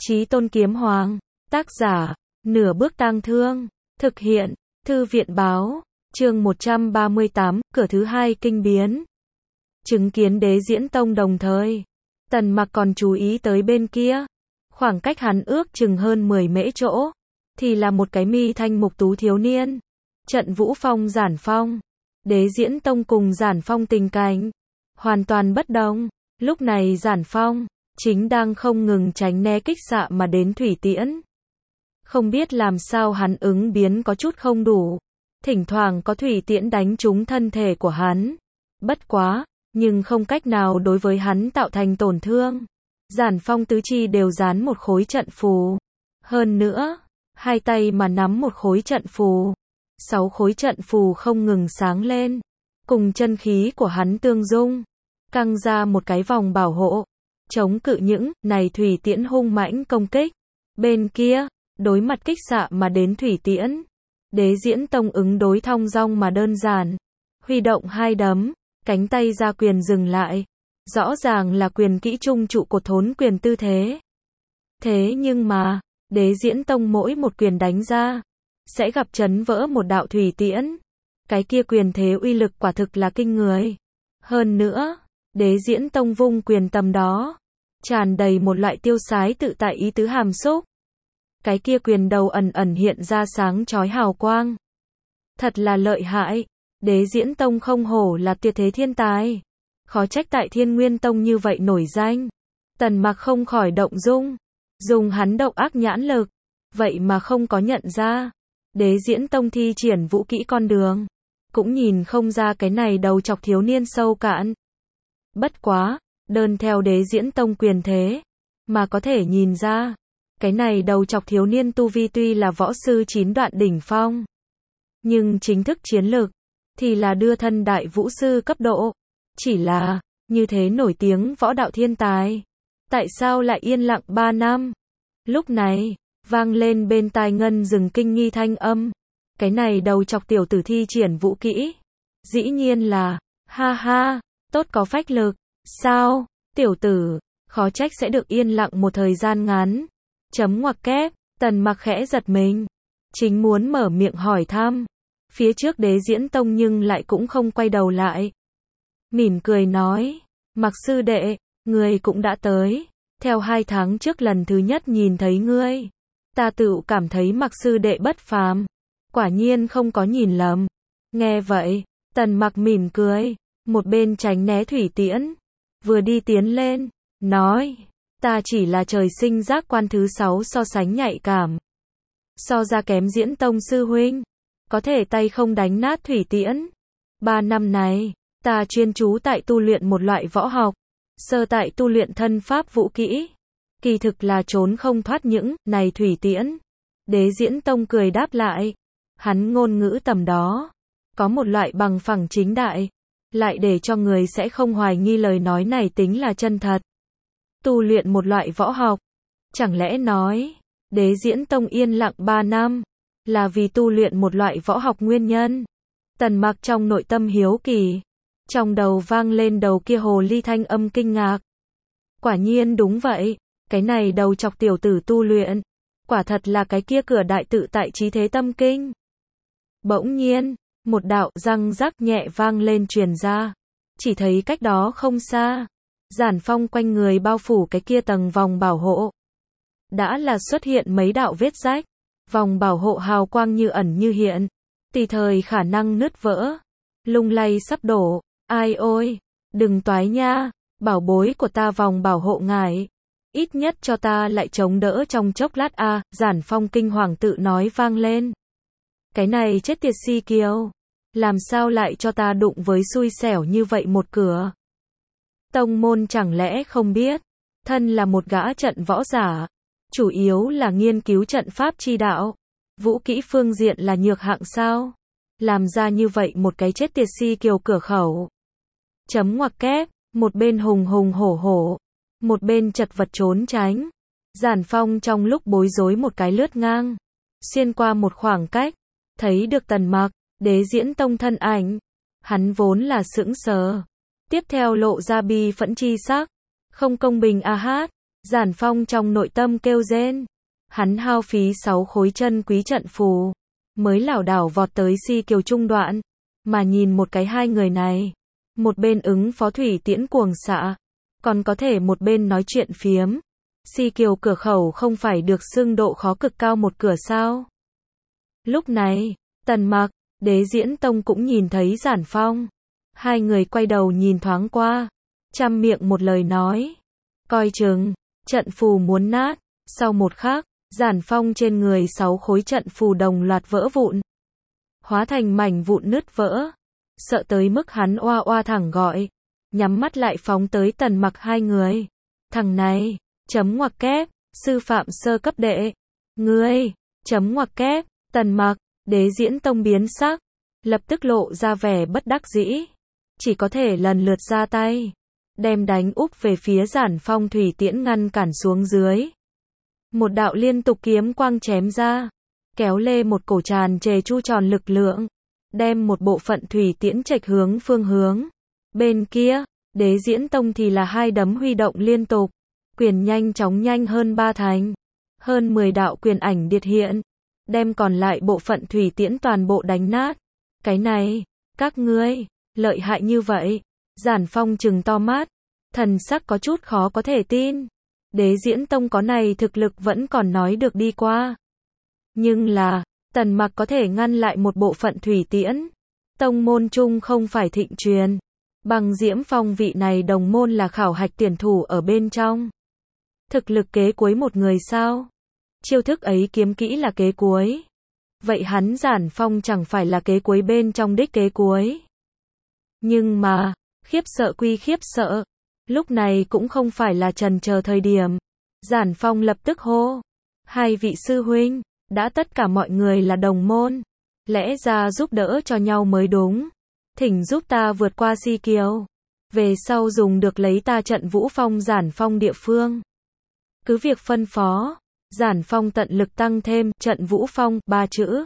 Chí Tôn Kiếm Hoàng, tác giả, Nửa Bước Tang Thương, thực hiện, Thư viện báo, chương 138, cửa thứ hai kinh biến. Chứng kiến Đế Diễn Tông đồng thời, Tần Mặc còn chú ý tới bên kia, khoảng cách hắn ước chừng hơn 10 mễ chỗ, thì là một cái mi thanh mục tú thiếu niên. Trận Vũ Phong Giản Phong, Đế Diễn Tông cùng Giản Phong tình cảnh hoàn toàn bất đồng. Lúc này Giản Phong chính đang không ngừng tránh né kích xạ mà đến thủy tiễn. Không biết làm sao hắn ứng biến có chút không đủ, thỉnh thoảng có thủy tiễn đánh trúng thân thể của hắn. Bất quá, nhưng không cách nào đối với hắn tạo thành tổn thương. Giản Phong tứ chi đều dán một khối trận phù. Hơn nữa, hai tay mà nắm một khối trận phù. 6 khối trận phù không ngừng sáng lên, cùng chân khí của hắn tương dung, căng ra một cái vòng bảo hộ, chống cự những này thủy tiễn hung mãnh công kích. Bên kia, đối mặt kích xạ mà đến thủy tiễn, Đế Diễn Tông ứng đối thong dong mà đơn giản, huy động hai đấm, cánh tay ra quyền dừng lại, rõ ràng là quyền kỹ trung trụ cột thốn quyền tư thế. Thế nhưng mà, Đế Diễn Tông mỗi một quyền đánh ra, sẽ gặp chấn vỡ một đạo thủy tiễn. Cái kia quyền thế uy lực quả thực là kinh người. Hơn nữa, Đế Diễn Tông vung quyền tầm đó, tràn đầy một loại tiêu sái tự tại ý tứ hàm xúc. Cái kia quyền đầu ẩn ẩn hiện ra sáng chói hào quang. Thật là lợi hại. Đế Diễn Tông không hổ là tuyệt thế thiên tài. Khó trách tại Thiên Nguyên Tông như vậy nổi danh. Tần Mặc không khỏi động dung, dùng hắn độc ác nhãn lực, vậy mà không có nhận ra. Đế Diễn Tông thi triển vũ kỹ con đường, cũng nhìn không ra cái này đầu chọc thiếu niên sâu cạn. Bất quá, đơn theo Đế Diễn Tông quyền thế, mà có thể nhìn ra, cái này đầu chọc thiếu niên tu vi tuy là võ sư 9 đoạn đỉnh phong, nhưng chính thức chiến lực, thì là đưa thân đại vũ sư cấp độ. Chỉ là, như thế nổi tiếng võ đạo thiên tài, tại sao lại yên lặng 3 năm? Lúc này, vang lên bên tai Ngân Dừng kinh nghi thanh âm. Cái này đầu chọc tiểu tử thi triển vũ kỹ. Dĩ nhiên là, ha ha, tốt có phách lực. Sao, tiểu tử, khó trách sẽ được yên lặng một thời gian ngắn. Chấm ngoặc kép, Tần Mặc khẽ giật mình. Chính muốn mở miệng hỏi thăm. Phía trước Đế Diễn Tông nhưng lại cũng không quay đầu lại. Mỉm cười nói, Mặc sư đệ, ngươi cũng đã tới. Theo 2 tháng trước lần thứ nhất nhìn thấy ngươi, ta tự cảm thấy Mặc sư đệ bất phàm. Quả nhiên không có nhìn lầm. Nghe vậy, Tần Mặc mỉm cười, một bên tránh né thủy tiễn, vừa đi tiến lên, nói, ta chỉ là trời sinh giác quan thứ 6 so sánh nhạy cảm. So ra kém Diễn Tông sư huynh, có thể tay không đánh nát thủy tiễn. 3 năm này, ta chuyên chú tại tu luyện một loại võ học, sơ tại tu luyện thân pháp vũ kỹ. Kỳ thực là trốn không thoát những này thủy tiễn. Đế Diễn Tông cười đáp lại. Hắn ngôn ngữ tầm đó, có một loại bằng phẳng chính đại, lại để cho người sẽ không hoài nghi lời nói này tính là chân thật. Tu luyện một loại võ học, chẳng lẽ nói, Đế Diễn Tông yên lặng 3 năm, là vì tu luyện một loại võ học nguyên nhân? Tần Mặc trong nội tâm hiếu kỳ, trong đầu vang lên đầu kia hồ ly thanh âm kinh ngạc. Quả nhiên đúng vậy, cái này đầu chọc tiểu tử tu luyện, quả thật là cái kia cửa đại tự tại trí thế tâm kinh. Bỗng nhiên, một đạo răng rắc nhẹ vang lên truyền ra. Chỉ thấy cách đó không xa, Giản Phong quanh người bao phủ cái kia tầng vòng bảo hộ. Đã là xuất hiện mấy đạo vết rách, vòng bảo hộ hào quang như ẩn như hiện, tùy thời khả năng nứt vỡ, lung lay sắp đổ. Ai ôi, đừng toái nha, bảo bối của ta vòng bảo hộ ngài. Ít nhất cho ta lại chống đỡ trong chốc lát a. Giản Phong kinh hoàng tự nói vang lên. Cái này chết tiệt si kiêu, làm sao lại cho ta đụng với xui xẻo như vậy một cửa? Tông môn chẳng lẽ không biết, thân là một gã trận võ giả, chủ yếu là nghiên cứu trận pháp chi đạo, vũ kỹ phương diện là nhược hạng sao? Làm ra như vậy một cái chết tiệt si kiêu cửa khẩu. Chấm ngoặc kép, một bên hùng hùng hổ hổ, một bên chật vật trốn tránh. Giản Phong trong lúc bối rối một cái lướt ngang, xuyên qua một khoảng cách, thấy được Tần Mặc, Đế Diễn Tông thân ảnh. Hắn vốn là sững sờ, tiếp theo lộ ra bi phẫn chi sắc. Không công bình a hát, Giản Phong trong nội tâm kêu rên. Hắn hao phí 6 khối chân quý trận phù, mới lảo đảo vọt tới Si Kiều trung đoạn, mà nhìn một cái hai người này, một bên ứng phó thủy tiễn cuồng xạ, còn có thể một bên nói chuyện phiếm. Si Kiều cửa khẩu không phải được xưng độ khó cực cao một cửa sao? Lúc này, Tần Mặc, Đế Diễn Tông cũng nhìn thấy Giản Phong. Hai người quay đầu nhìn thoáng qua, trăm miệng một lời nói, coi chừng, trận phù muốn nát. Sau một khắc, Giản Phong trên người 6 khối trận phù đồng loạt vỡ vụn, hóa thành mảnh vụn nứt vỡ, sợ tới mức hắn oa oa thẳng gọi, nhắm mắt lại phóng tới Tần Mặc hai người. Thằng này, chấm ngoặc kép, sư phạm sơ cấp đệ, ngươi, chấm ngoặc kép. Tần Mặc, Đế Diễn Tông biến sắc, lập tức lộ ra vẻ bất đắc dĩ, chỉ có thể lần lượt ra tay, đem đánh úp về phía Giản Phong thủy tiễn ngăn cản xuống dưới. Một đạo liên tục kiếm quang chém ra, kéo lê một cổ tràn trề chu tròn lực lượng, đem một bộ phận thủy tiễn chệch hướng phương hướng. Bên kia, Đế Diễn Tông thì là hai đấm huy động liên tục, quyền nhanh chóng nhanh hơn ba thành, hơn 10 đạo quyền ảnh điệt hiện, đem còn lại bộ phận thủy tiễn toàn bộ đánh nát. Cái này, các ngươi, lợi hại như vậy. Giản Phong trừng to mắt, thần sắc có chút khó có thể tin. Đế Diễn Tông có này thực lực vẫn còn nói được đi qua. Nhưng là, Tần Mặc có thể ngăn lại một bộ phận thủy tiễn. Tông môn chung không phải thịnh truyền. Bằng Diễm Phong vị này đồng môn là khảo hạch tuyển thủ ở bên trong. Thực lực kế cuối một người sao? Chiêu thức ấy kiếm kỹ là kế cuối. Vậy hắn Giản Phong chẳng phải là kế cuối bên trong đích kế cuối. Nhưng mà, khiếp sợ quy khiếp sợ. Lúc này cũng không phải là trần chờ thời điểm. Giản Phong lập tức hô. Hai vị sư huynh, đã tất cả mọi người là đồng môn. Lẽ ra giúp đỡ cho nhau mới đúng. Thỉnh giúp ta vượt qua Si Kiều. Về sau dùng được lấy ta trận Vũ Phong Giản Phong địa phương. Cứ việc phân phó. Giản Phong tận lực tăng thêm trận Vũ Phong 3 chữ.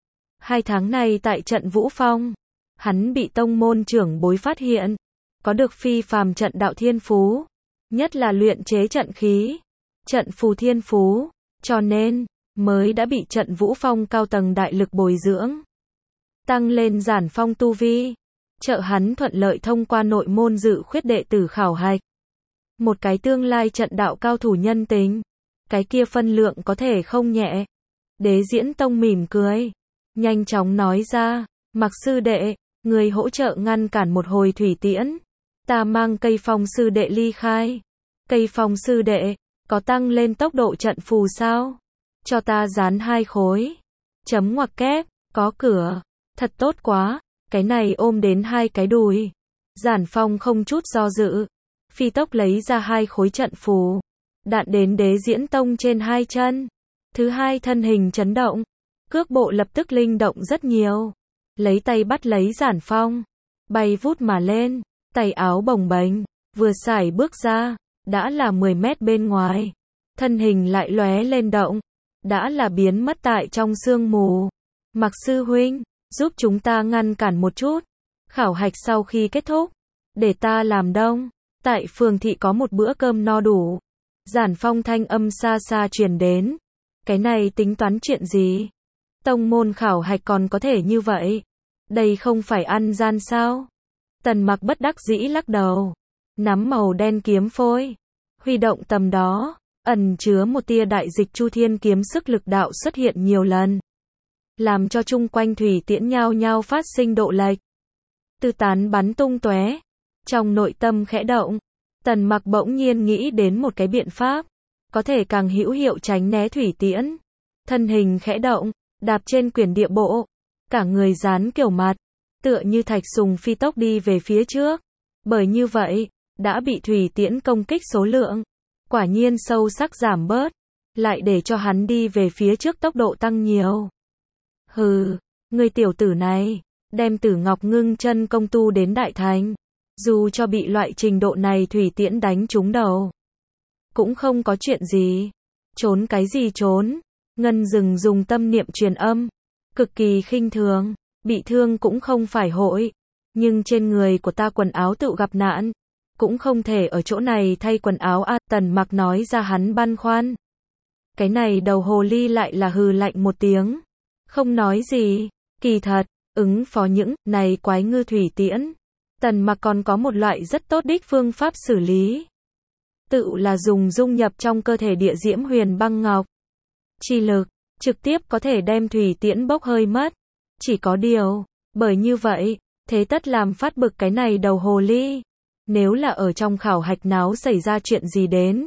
2 tháng này tại trận Vũ Phong, hắn bị tông môn trưởng bối phát hiện, có được phi phàm trận đạo thiên phú, nhất là luyện chế trận khí, trận phù thiên phú, cho nên mới đã bị trận Vũ Phong cao tầng đại lực bồi dưỡng, tăng lên Giản Phong tu vi, trợ hắn thuận lợi thông qua nội môn dự khuyết đệ tử khảo hạch. Một cái tương lai trận đạo cao thủ nhân tính, cái kia phân lượng có thể không nhẹ. Đế Diễn Tông mỉm cười, nhanh chóng nói ra, Mặc sư đệ, người hỗ trợ ngăn cản một hồi thủy tiễn, ta mang Cây Phong sư đệ ly khai. Cây Phong sư đệ, có tăng lên tốc độ trận phù sao? Cho ta dán 2 khối. Chấm ngoặc kép, có cửa, thật tốt quá, cái này ôm đến 2 cái đùi. Giản Phong không chút do dự, phi tốc lấy ra 2 khối trận phù, đạn đến Đế Diễn Tông trên 2 chân. Thứ hai thân hình chấn động, cước bộ lập tức linh động rất nhiều, lấy tay bắt lấy Giản Phong, bay vút mà lên, tay áo bồng bềnh, vừa sải bước ra, đã là 10 mét bên ngoài, thân hình lại lóe lên động, đã là biến mất tại trong sương mù. Mặc sư huynh, giúp chúng ta ngăn cản một chút, khảo hạch sau khi kết thúc, để ta làm đông, tại phường thị có một bữa cơm no đủ. Giản Phong thanh âm xa xa truyền đến, cái này tính toán chuyện gì? Tông môn khảo hạch còn có thể như vậy, đây không phải ăn gian sao? Tần Mặc bất đắc dĩ lắc đầu, nắm màu đen kiếm phôi, huy động tầm đó, ẩn chứa một tia đại dịch Chu Thiên kiếm sức lực đạo xuất hiện nhiều lần, làm cho chung quanh thủy tiễn nhao nhao phát sinh độ lệch, tư tán bắn tung tóe. Trong nội tâm khẽ động, Tần Mặc bỗng nhiên nghĩ đến một cái biện pháp, có thể càng hữu hiệu tránh né thủy tiễn. Thân hình khẽ động, đạp trên quyển địa bộ, cả người dán kiểu mặt, tựa như thạch sùng phi tốc đi về phía trước. Bởi như vậy, đã bị thủy tiễn công kích số lượng, quả nhiên sâu sắc giảm bớt, lại để cho hắn đi về phía trước tốc độ tăng nhiều. Hừ, người tiểu tử này, đem Tử Ngọc Ngưng Chân công tu đến đại thành, dù cho bị loại trình độ này thủy tiễn đánh trúng đầu, cũng không có chuyện gì. Trốn cái gì trốn? Ngân Dừng dùng tâm niệm truyền âm, cực kỳ khinh thường, bị thương cũng không phải hội, nhưng trên người của ta quần áo tự gặp nạn, cũng không thể ở chỗ này thay quần áo à, Tần Mặc nói ra hắn băn khoăn. Cái này đầu hồ ly lại là hừ lạnh một tiếng, không nói gì, kỳ thật, ứng phó những này quái ngư thủy tiễn, Tần Mặc còn có một loại rất tốt đích phương pháp xử lý. Tự là dùng dung nhập trong cơ thể địa diễm huyền băng ngọc. Chi lực, trực tiếp có thể đem thủy tiễn bốc hơi mất. Chỉ có điều, bởi như vậy, thế tất làm phát bực cái này đầu hồ ly. Nếu là ở trong khảo hạch náo xảy ra chuyện gì đến,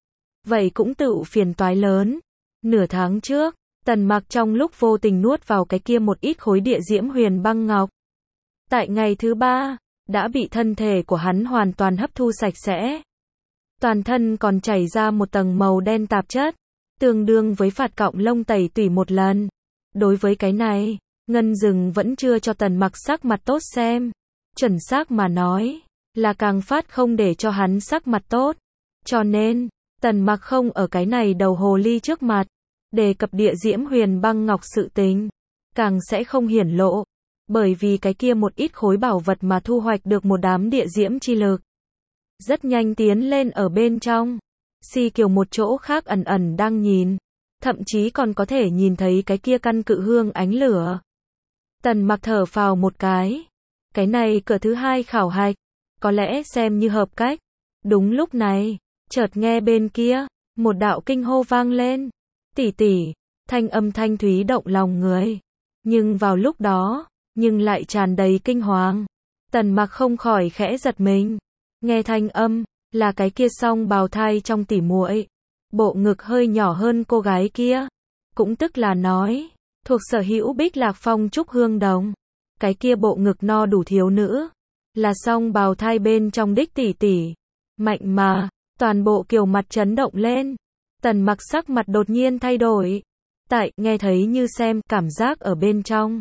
vậy cũng tự phiền toái lớn. Nửa tháng trước, Tần Mặc trong lúc vô tình nuốt vào cái kia một ít khối địa diễm huyền băng ngọc. Tại ngày thứ 3, đã bị thân thể của hắn hoàn toàn hấp thu sạch sẽ. Toàn thân còn chảy ra một tầng màu đen tạp chất, tương đương với phạt cọng lông tẩy tủy một lần. Đối với cái này, Ngân Dừng vẫn chưa cho Tần Mặc sắc mặt tốt xem. Chuẩn xác mà nói, là càng phát không để cho hắn sắc mặt tốt. Cho nên, Tần Mặc không ở cái này đầu hồ ly trước mặt, đề cập địa diễm huyền băng ngọc sự tình, càng sẽ không hiển lộ. Bởi vì cái kia một ít khối bảo vật mà thu hoạch được một đám địa diễm chi lực. Rất nhanh tiến lên ở bên trong. Si Kiều một chỗ khác ẩn ẩn đang nhìn. Thậm chí còn có thể nhìn thấy cái kia căn cự hương ánh lửa. Tần Mặc thở phào một cái. Cái này cửa thứ 2 khảo hạch, có lẽ xem như hợp cách. Đúng lúc này, chợt nghe bên kia, một đạo kinh hô vang lên. Tỷ tỷ, thanh âm thanh thúy động lòng người. Nhưng vào lúc đó, nhưng lại tràn đầy kinh hoàng. Tần Mặc không khỏi khẽ giật mình. Nghe thanh âm, là cái kia song bào thai trong tỉ muội. Bộ ngực hơi nhỏ hơn cô gái kia. Cũng tức là nói, thuộc sở hữu Bích Lạc Phong Trúc Hương Đồng. Cái kia bộ ngực no đủ thiếu nữ. Là song bào thai bên trong đích tỷ tỷ. Mạnh mà, toàn bộ Kiều mặt chấn động lên. Tần Mặc sắc mặt đột nhiên thay đổi. Tại, nghe thấy như xem, cảm giác ở bên trong.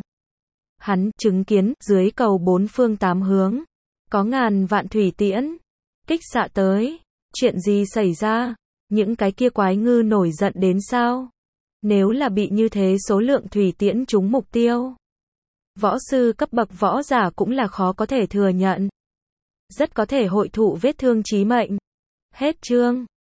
Hắn chứng kiến dưới cầu 4 phương 8 hướng, có ngàn vạn thủy tiễn kích xạ tới. Chuyện gì xảy ra? Những cái kia quái ngư nổi giận đến sao? Nếu là bị như thế số lượng thủy tiễn trúng mục tiêu, võ sư cấp bậc võ giả cũng là khó có thể thừa nhận. Rất có thể hội thụ vết thương chí mệnh. Hết chương.